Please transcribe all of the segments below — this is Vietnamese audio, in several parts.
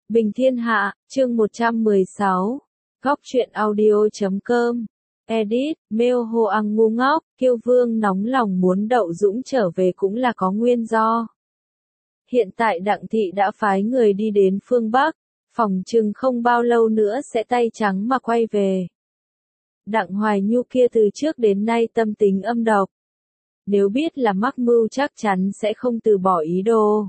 Bình Thiên Hạ, chương 116. Góc truyện audio.com. Edit, Mail Hồ Ang ngu ngốc, Kiêu Vương nóng lòng muốn Đậu Dũng trở về cũng là có nguyên do. Hiện tại Đặng Thị đã phái người đi đến phương Bắc, phòng chừng không bao lâu nữa sẽ tay trắng mà quay về. Đặng Hoài Nhu kia từ trước đến nay tâm tính âm độc. Nếu biết là mắc mưu chắc chắn sẽ không từ bỏ ý đồ.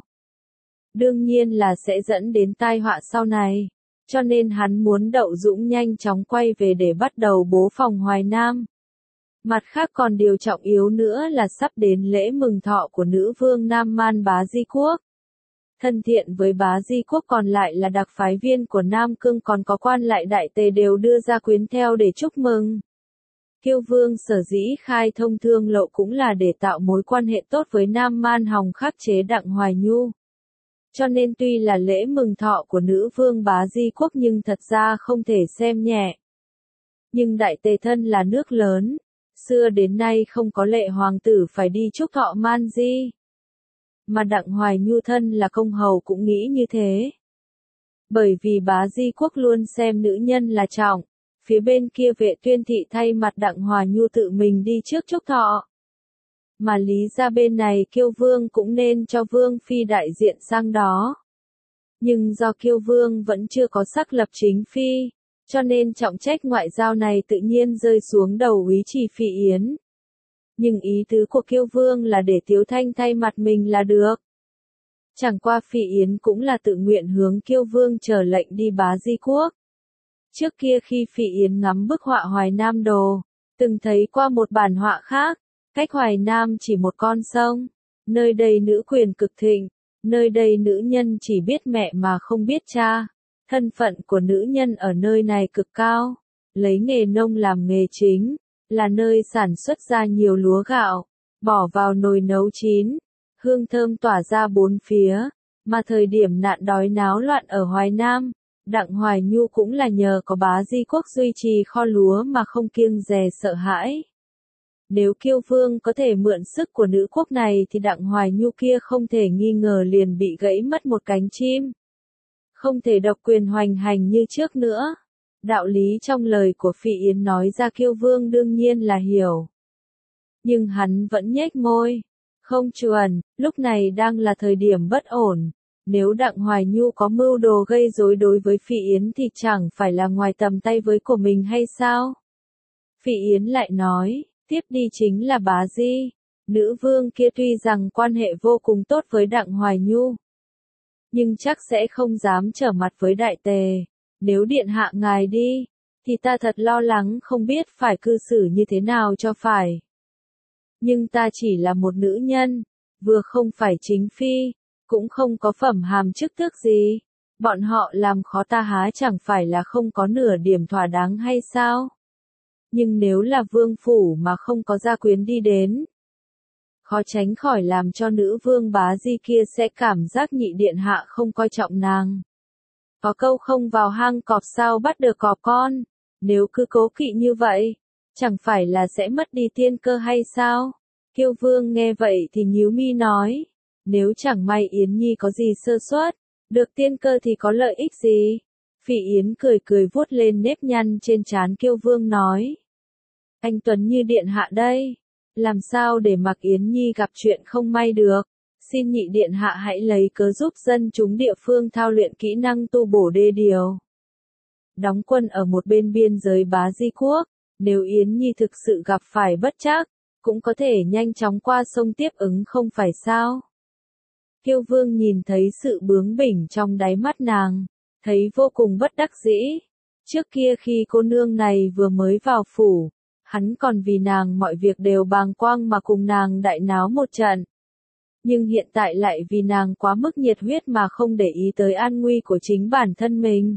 Đương nhiên là sẽ dẫn đến tai họa sau này. Cho nên hắn muốn Đậu Dũng nhanh chóng quay về để bắt đầu bố phòng Hoài Nam. Mặt khác còn điều trọng yếu nữa là sắp đến lễ mừng thọ của nữ vương Nam Man Bá Di Quốc. Thân thiện với Bá Di Quốc còn lại là đặc phái viên của Nam Cương còn có quan lại đại tề đều đưa ra quyến theo để chúc mừng. Kiêu Vương sở dĩ khai thông thương lộ cũng là để tạo mối quan hệ tốt với Nam Man hòng khắc chế Đặng Hoài Nhu. Cho nên tuy là lễ mừng thọ của nữ vương Bá Di Quốc nhưng thật ra không thể xem nhẹ. Nhưng đại tề thân là nước lớn, xưa đến nay không có lệ hoàng tử phải đi chúc thọ Man Di. Mà Đặng Hoài Nhu thân là công hầu cũng nghĩ như thế. Bởi vì Bá Di Quốc luôn xem nữ nhân là trọng, phía bên kia Vệ Tuyên Thị thay mặt Đặng Hoài Nhu tự mình đi trước chúc thọ. Mà lý ra bên này Kiêu Vương cũng nên cho Vương Phi đại diện sang đó. Nhưng do Kiêu Vương vẫn chưa có sắc lập chính Phi, cho nên trọng trách ngoại giao này tự nhiên rơi xuống đầu úy Trì Phi Yến. Nhưng ý tứ của Kiêu Vương là để Tiếu Thanh thay mặt mình là được. Chẳng qua Phi Yến cũng là tự nguyện hướng Kiêu Vương chờ lệnh đi Bá Di Quốc. Trước kia khi Phi Yến ngắm bức họa Hoài Nam Đồ, từng thấy qua một bản họa khác. Cách Hoài Nam chỉ một con sông, nơi đây nữ quyền cực thịnh, nơi đây nữ nhân chỉ biết mẹ mà không biết cha, thân phận của nữ nhân ở nơi này cực cao, lấy nghề nông làm nghề chính, là nơi sản xuất ra nhiều lúa gạo, bỏ vào nồi nấu chín, hương thơm tỏa ra bốn phía, mà thời điểm nạn đói náo loạn ở Hoài Nam, Đặng Hoài Nhu cũng là nhờ có Bá Di Quốc duy trì kho lúa mà không kiêng dè sợ hãi. Nếu Kiêu Vương có thể mượn sức của nữ quốc này thì Đặng Hoài Nhu kia không thể nghi ngờ liền bị gãy mất một cánh chim. Không thể độc quyền hoành hành như trước nữa. Đạo lý trong lời của Phi Yến nói ra Kiêu Vương đương nhiên là hiểu. Nhưng hắn vẫn nhếch môi. Không chuẩn, lúc này đang là thời điểm bất ổn. Nếu Đặng Hoài Nhu có mưu đồ gây rối đối với Phi Yến thì chẳng phải là ngoài tầm tay với của mình hay sao? Phi Yến lại nói. Tiếp đi chính là Bá Di. Nữ vương kia tuy rằng quan hệ vô cùng tốt với Đặng Hoài Nhu, nhưng chắc sẽ không dám trở mặt với đại tề. Nếu điện hạ ngài đi, thì ta thật lo lắng không biết phải cư xử như thế nào cho phải. Nhưng ta chỉ là một nữ nhân, vừa không phải chính phi, cũng không có phẩm hàm chức tước gì. Bọn họ làm khó ta há chẳng phải là không có nửa điểm thỏa đáng hay sao? Nhưng nếu là vương phủ mà không có gia quyến đi đến, khó tránh khỏi làm cho nữ vương Bá Di kia sẽ cảm giác nhị điện hạ không coi trọng nàng. Có câu không vào hang cọp sao bắt được cọp con, nếu cứ cố kỵ như vậy, chẳng phải là sẽ mất đi tiên cơ hay sao? Kiêu Vương nghe vậy thì nhíu mi nói, nếu chẳng may Yến Nhi có gì sơ suất, được tiên cơ thì có lợi ích gì? Phi Yến cười cười vuốt lên nếp nhăn trên trán Kiêu Vương nói. Anh Tuấn như điện hạ đây, làm sao để mặc Yến Nhi gặp chuyện không may được, xin nhị điện hạ hãy lấy cớ giúp dân chúng địa phương thao luyện kỹ năng tu bổ đê điều. Đóng quân ở một bên biên giới Bá Di Quốc, nếu Yến Nhi thực sự gặp phải bất trắc, cũng có thể nhanh chóng qua sông tiếp ứng không phải sao. Kiêu Vương nhìn thấy sự bướng bỉnh trong đáy mắt nàng, thấy vô cùng bất đắc dĩ. Trước kia khi cô nương này vừa mới vào phủ, hắn còn vì nàng mọi việc đều bàng quang mà cùng nàng đại náo một trận. Nhưng hiện tại lại vì nàng quá mức nhiệt huyết mà không để ý tới an nguy của chính bản thân mình.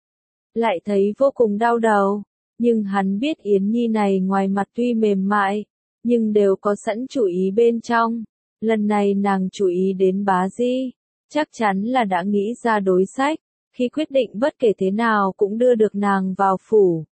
Lại thấy vô cùng đau đầu, nhưng hắn biết Yến Nhi này ngoài mặt tuy mềm mại, nhưng đều có sẵn chủ ý bên trong. Lần này nàng chú ý đến Bá Di, chắc chắn là đã nghĩ ra đối sách, khi quyết định bất kể thế nào cũng đưa được nàng vào phủ.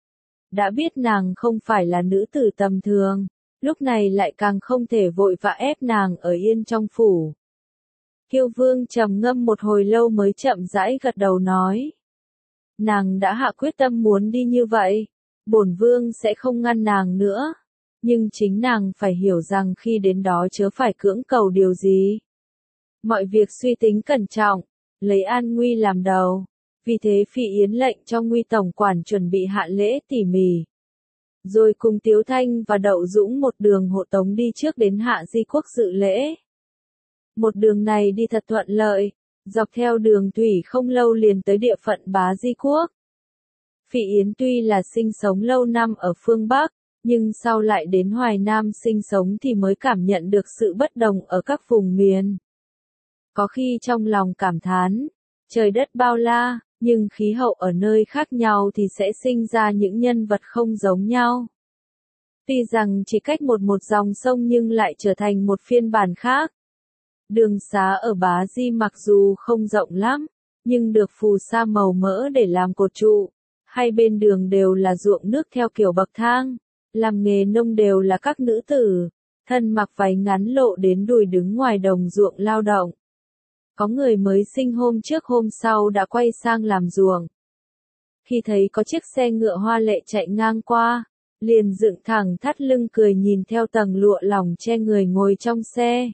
Đã biết nàng không phải là nữ tử tầm thường, lúc này lại càng không thể vội vã ép nàng ở yên trong phủ. Kiêu Vương trầm ngâm một hồi lâu mới chậm rãi gật đầu nói. Nàng đã hạ quyết tâm muốn đi như vậy, bổn vương sẽ không ngăn nàng nữa. Nhưng chính nàng phải hiểu rằng khi đến đó chớ phải cưỡng cầu điều gì. Mọi việc suy tính cẩn trọng, lấy an nguy làm đầu. Vì thế Phỉ Yến lệnh cho Nguy tổng quản chuẩn bị hạ lễ tỉ mỉ. Rồi cùng Tiếu Thanh và Đậu Dũng một đường hộ tống đi trước đến Hạ Di Quốc dự lễ. Một đường này đi thật thuận lợi, dọc theo đường thủy không lâu liền tới địa phận Bá Di Quốc. Phỉ Yến tuy là sinh sống lâu năm ở phương Bắc, nhưng sau lại đến Hoài Nam sinh sống thì mới cảm nhận được sự bất đồng ở các vùng miền. Có khi trong lòng cảm thán, trời đất bao la, nhưng khí hậu ở nơi khác nhau thì sẽ sinh ra những nhân vật không giống nhau. Tuy rằng chỉ cách một dòng sông nhưng lại trở thành một phiên bản khác. Đường xá ở Bá Di mặc dù không rộng lắm, nhưng được phù sa màu mỡ để làm cột trụ. Hai bên đường đều là ruộng nước theo kiểu bậc thang, làm nghề nông đều là các nữ tử, thân mặc váy ngắn lộ đến đùi đứng ngoài đồng ruộng lao động. Có người mới sinh hôm trước hôm sau đã quay sang làm ruộng. Khi thấy có chiếc xe ngựa hoa lệ chạy ngang qua, liền dựng thẳng thắt lưng cười nhìn theo tầng lụa lỏng che người ngồi trong xe.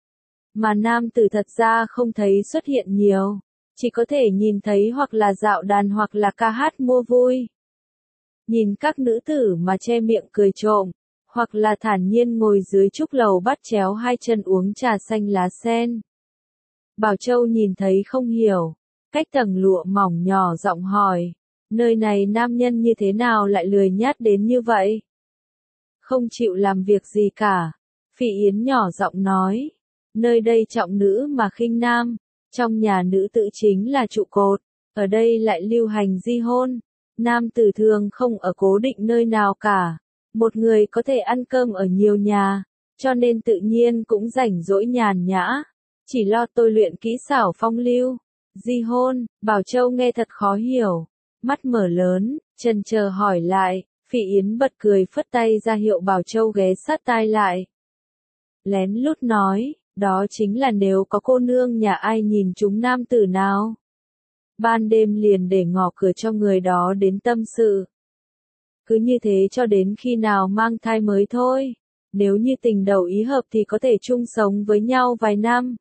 Mà nam tử thật ra không thấy xuất hiện nhiều, chỉ có thể nhìn thấy hoặc là dạo đàn hoặc là ca hát mua vui. Nhìn các nữ tử mà che miệng cười trộm, hoặc là thản nhiên ngồi dưới trúc lầu bắt chéo hai chân uống trà xanh lá sen. Bảo Châu nhìn thấy không hiểu, cách tầng lụa mỏng nhỏ giọng hỏi, nơi này nam nhân như thế nào lại lười nhác đến như vậy? Không chịu làm việc gì cả. Phỉ Yến nhỏ giọng nói, nơi đây trọng nữ mà khinh nam, trong nhà nữ tự chính là trụ cột, ở đây lại lưu hành di hôn, nam tử thường không ở cố định nơi nào cả, một người có thể ăn cơm ở nhiều nhà, cho nên tự nhiên cũng rảnh rỗi nhàn nhã, chỉ lo tôi luyện kỹ xảo phong lưu. Di hôn, Bảo Châu nghe thật khó hiểu, mắt mở lớn, chần chờ hỏi lại, Phỉ Yến bật cười phất tay ra hiệu Bảo Châu ghé sát tai lại. Lén lút nói, đó chính là nếu có cô nương nhà ai nhìn chúng nam tử nào. Ban đêm liền để ngỏ cửa cho người đó đến tâm sự. Cứ như thế cho đến khi nào mang thai mới thôi. Nếu như tình đầu ý hợp thì có thể chung sống với nhau vài năm.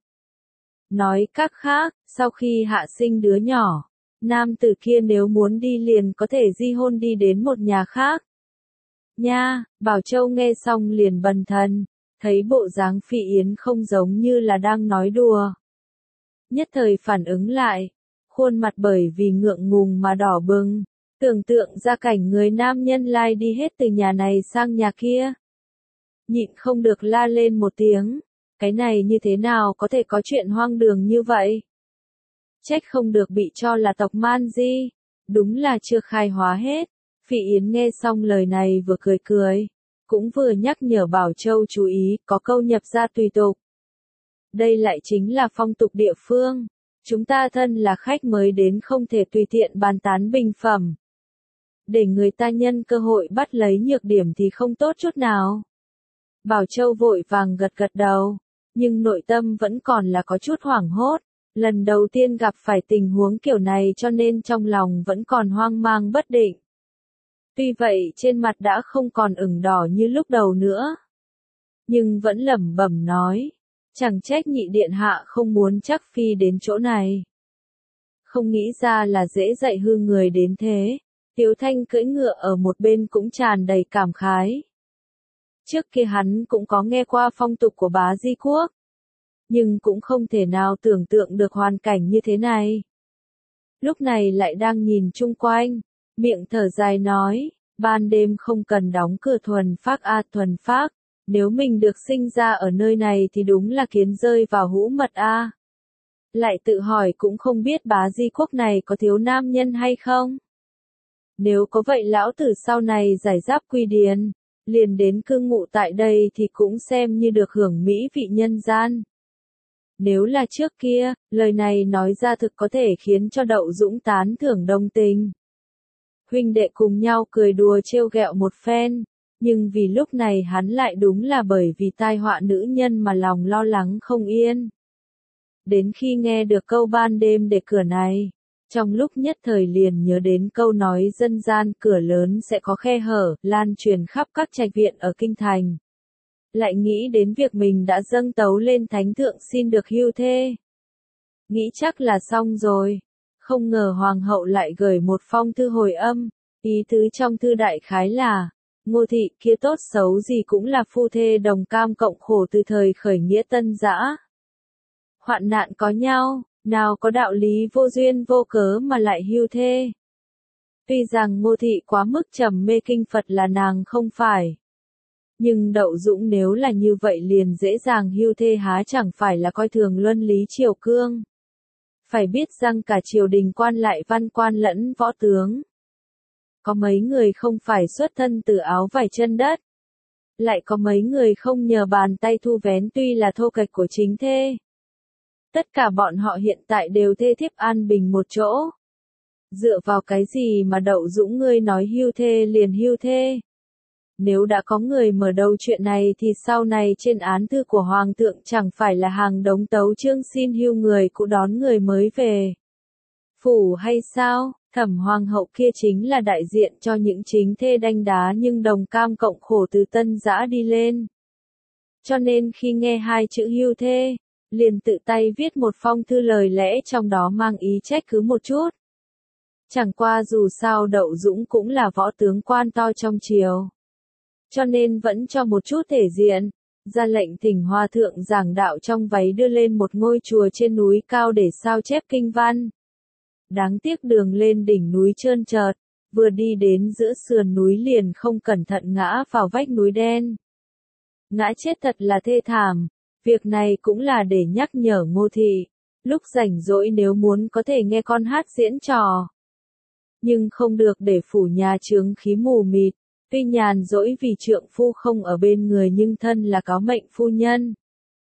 Nói cách khác, sau khi hạ sinh đứa nhỏ, nam tử kia nếu muốn đi liền có thể di hôn đi đến một nhà khác. Nha, Bảo Châu nghe xong liền bần thần, thấy bộ dáng Phỉ Yến không giống như là đang nói đùa. Nhất thời phản ứng lại, khuôn mặt bởi vì ngượng ngùng mà đỏ bừng, tưởng tượng ra cảnh người nam nhân lai đi hết từ nhà này sang nhà kia. Nhịn không được la lên một tiếng, cái này như thế nào có thể có chuyện hoang đường như vậy? Trách không được bị cho là tộc man di, đúng là chưa khai hóa hết. Phỉ Yến nghe xong lời này vừa cười cười, cũng vừa nhắc nhở Bảo Châu chú ý, có câu nhập ra tùy tục. Đây lại chính là phong tục địa phương, chúng ta thân là khách mới đến không thể tùy tiện bàn tán bình phẩm. Để người ta nhân cơ hội bắt lấy nhược điểm thì không tốt chút nào. Bảo Châu vội vàng gật gật đầu, nhưng nội tâm vẫn còn là có chút hoảng hốt, lần đầu tiên gặp phải tình huống kiểu này cho nên trong lòng vẫn còn hoang mang bất định. Tuy vậy trên mặt đã không còn ửng đỏ như lúc đầu nữa, nhưng vẫn lẩm bẩm nói, chẳng trách nhị điện hạ không muốn chắc phi đến chỗ này. Không nghĩ ra là dễ dạy hư người đến thế. Tiếu Thanh cưỡi ngựa ở một bên cũng tràn đầy cảm khái. Trước kia hắn cũng có nghe qua phong tục của Bá Di Quốc, nhưng cũng không thể nào tưởng tượng được hoàn cảnh như thế này. Lúc này lại đang nhìn chung quanh, miệng thở dài nói, ban đêm không cần đóng cửa thuần phác thuần phác, nếu mình được sinh ra ở nơi này thì đúng là kiến rơi vào hũ mật Lại tự hỏi cũng không biết Bá Di Quốc này có thiếu nam nhân hay không. Nếu có vậy lão tử sau này giải giáp quy điền, liền đến cư ngụ tại đây thì cũng xem như được hưởng mỹ vị nhân gian. Nếu là trước kia, lời này nói ra thực có thể khiến cho Đậu Dũng tán thưởng đồng tình. Huynh đệ cùng nhau cười đùa trêu ghẹo một phen, nhưng vì lúc này hắn lại đúng là bởi vì tai họa nữ nhân mà lòng lo lắng không yên. Đến khi nghe được câu ban đêm để cửa này, trong lúc nhất thời liền nhớ đến câu nói dân gian cửa lớn sẽ có khe hở, lan truyền khắp các trạch viện ở kinh thành. Lại nghĩ đến việc mình đã dâng tấu lên thánh thượng xin được hưu thê. Nghĩ chắc là xong rồi. Không ngờ hoàng hậu lại gửi một phong thư hồi âm, ý tứ trong thư đại khái là, Ngô thị kia tốt xấu gì cũng là phu thê đồng cam cộng khổ từ thời khởi nghĩa tân dã. Hoạn nạn có nhau, nào có đạo lý vô duyên vô cớ mà lại hưu thê. Tuy rằng Ngô thị quá mức trầm mê kinh Phật là nàng không phải. Nhưng Đậu Dũng nếu là như vậy liền dễ dàng hưu thê há chẳng phải là coi thường luân lý triều cương. Phải biết rằng cả triều đình quan lại văn quan lẫn võ tướng. Có mấy người không phải xuất thân từ áo vải chân đất. Lại có mấy người không nhờ bàn tay thu vén tuy là thô kệch của chính thê. Tất cả bọn họ hiện tại đều thê thiếp an bình một chỗ. Dựa vào cái gì mà Đậu Dũng ngươi nói hưu thê liền hưu thê? Nếu đã có người mở đầu chuyện này thì sau này trên án thư của Hoàng thượng chẳng phải là hàng đống tấu chương xin hưu người cũ đón người mới về. Phủ hay sao? Thẩm Hoàng hậu kia chính là đại diện cho những chính thê đanh đá nhưng đồng cam cộng khổ từ tân dã đi lên. Cho nên khi nghe hai chữ hưu thê, liền tự tay viết một phong thư lời lẽ trong đó mang ý trách cứ một chút. Chẳng qua dù sao Đậu Dũng cũng là võ tướng quan to trong triều. Cho nên vẫn cho một chút thể diện, ra lệnh thỉnh hòa thượng giảng đạo trong váy đưa lên một ngôi chùa trên núi cao để sao chép kinh văn. Đáng tiếc đường lên đỉnh núi trơn trượt, vừa đi đến giữa sườn núi liền không cẩn thận ngã vào vách núi đen. Ngã chết thật là thê thảm, việc này cũng là để nhắc nhở Ngô thị, lúc rảnh rỗi nếu muốn có thể nghe con hát diễn trò. Nhưng không được để phủ nhà chướng khí mù mịt. Tuy nhàn rỗi vì trượng phu không ở bên người nhưng thân là có mệnh phu nhân.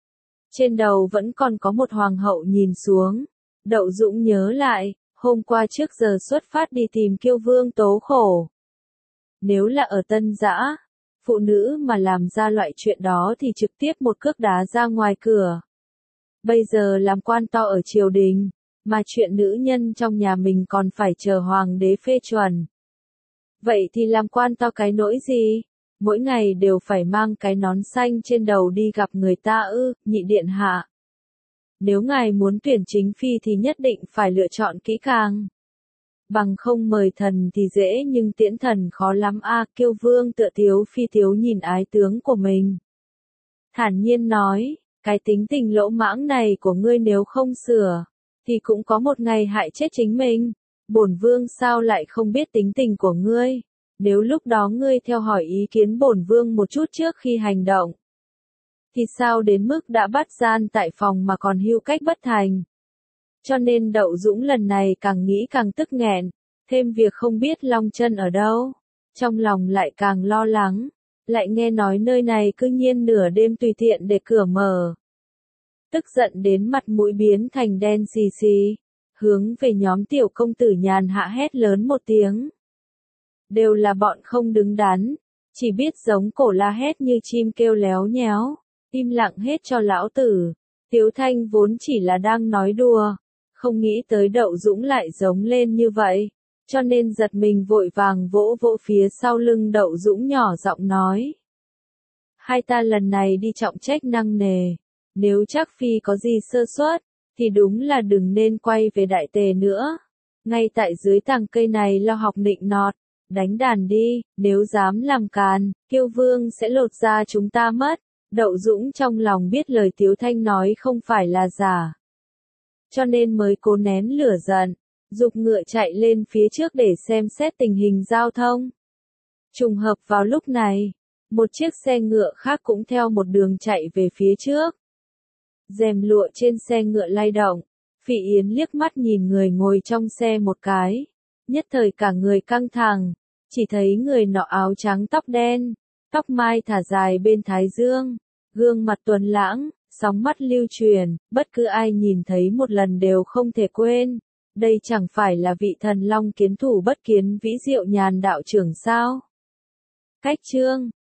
Trên đầu vẫn còn có một hoàng hậu nhìn xuống. Đậu Dũng nhớ lại, hôm qua trước giờ xuất phát đi tìm Kiêu Vương tố khổ. Nếu là ở tân dã, phụ nữ mà làm ra loại chuyện đó thì trực tiếp một cước đá ra ngoài cửa. Bây giờ làm quan to ở triều đình, mà chuyện nữ nhân trong nhà mình còn phải chờ hoàng đế phê chuẩn. Vậy thì làm quan to cái nỗi gì? Mỗi ngày đều phải mang cái nón xanh trên đầu đi gặp người ta ư, nhị điện hạ. Nếu ngài muốn tuyển chính phi thì nhất định phải lựa chọn kỹ càng. Bằng không mời thần thì dễ nhưng tiễn thần khó lắm a. Kiêu Vương tựa thiếu phi thiếu nhìn ái tướng của mình. Thản nhiên nói, cái tính tình lỗ mãng này của ngươi nếu không sửa, thì cũng có một ngày hại chết chính mình. Bổn vương sao lại không biết tính tình của ngươi, nếu lúc đó ngươi theo hỏi ý kiến bổn vương một chút trước khi hành động, thì sao đến mức đã bắt gian tại phòng mà còn hưu cách bất thành. Cho nên Đậu Dũng lần này càng nghĩ càng tức nghẹn, thêm việc không biết Long Chân ở đâu, trong lòng lại càng lo lắng, lại nghe nói nơi này cư nhiên nửa đêm tùy tiện để cửa mở. Tức giận đến mặt mũi biến thành đen xì xì. Hướng về nhóm tiểu công tử nhàn hạ hét lớn một tiếng. Đều là bọn không đứng đắn, chỉ biết giống cổ la hét như chim kêu léo nhéo, im lặng hết cho lão tử. Tiếu Thanh vốn chỉ là đang nói đùa, không nghĩ tới Đậu Dũng lại giống lên như vậy, cho nên giật mình vội vàng vỗ vỗ phía sau lưng Đậu Dũng nhỏ giọng nói. Hai ta lần này đi trọng trách nặng nề, nếu chắc phi có gì sơ suất, thì đúng là đừng nên quay về Đại Tề nữa. Ngay tại dưới tàng cây này lo học nịnh nọt, đánh đàn đi, nếu dám làm càn, Kiêu Vương sẽ lột da chúng ta mất. Đậu Dũng trong lòng biết lời Tiếu Thanh nói không phải là giả. Cho nên mới cố nén lửa giận, giục ngựa chạy lên phía trước để xem xét tình hình giao thông. Trùng hợp vào lúc này, một chiếc xe ngựa khác cũng theo một đường chạy về phía trước. Rèm lụa trên xe ngựa lay động, Phỉ Yến liếc mắt nhìn người ngồi trong xe một cái, nhất thời cả người căng thẳng, chỉ thấy người nọ áo trắng tóc đen, tóc mai thả dài bên thái dương, gương mặt tuấn lãng, sóng mắt lưu truyền, bất cứ ai nhìn thấy một lần đều không thể quên. Đây chẳng phải là vị thần long kiến thủ bất kiến vĩ diệu nhàn đạo trưởng sao? Cách chương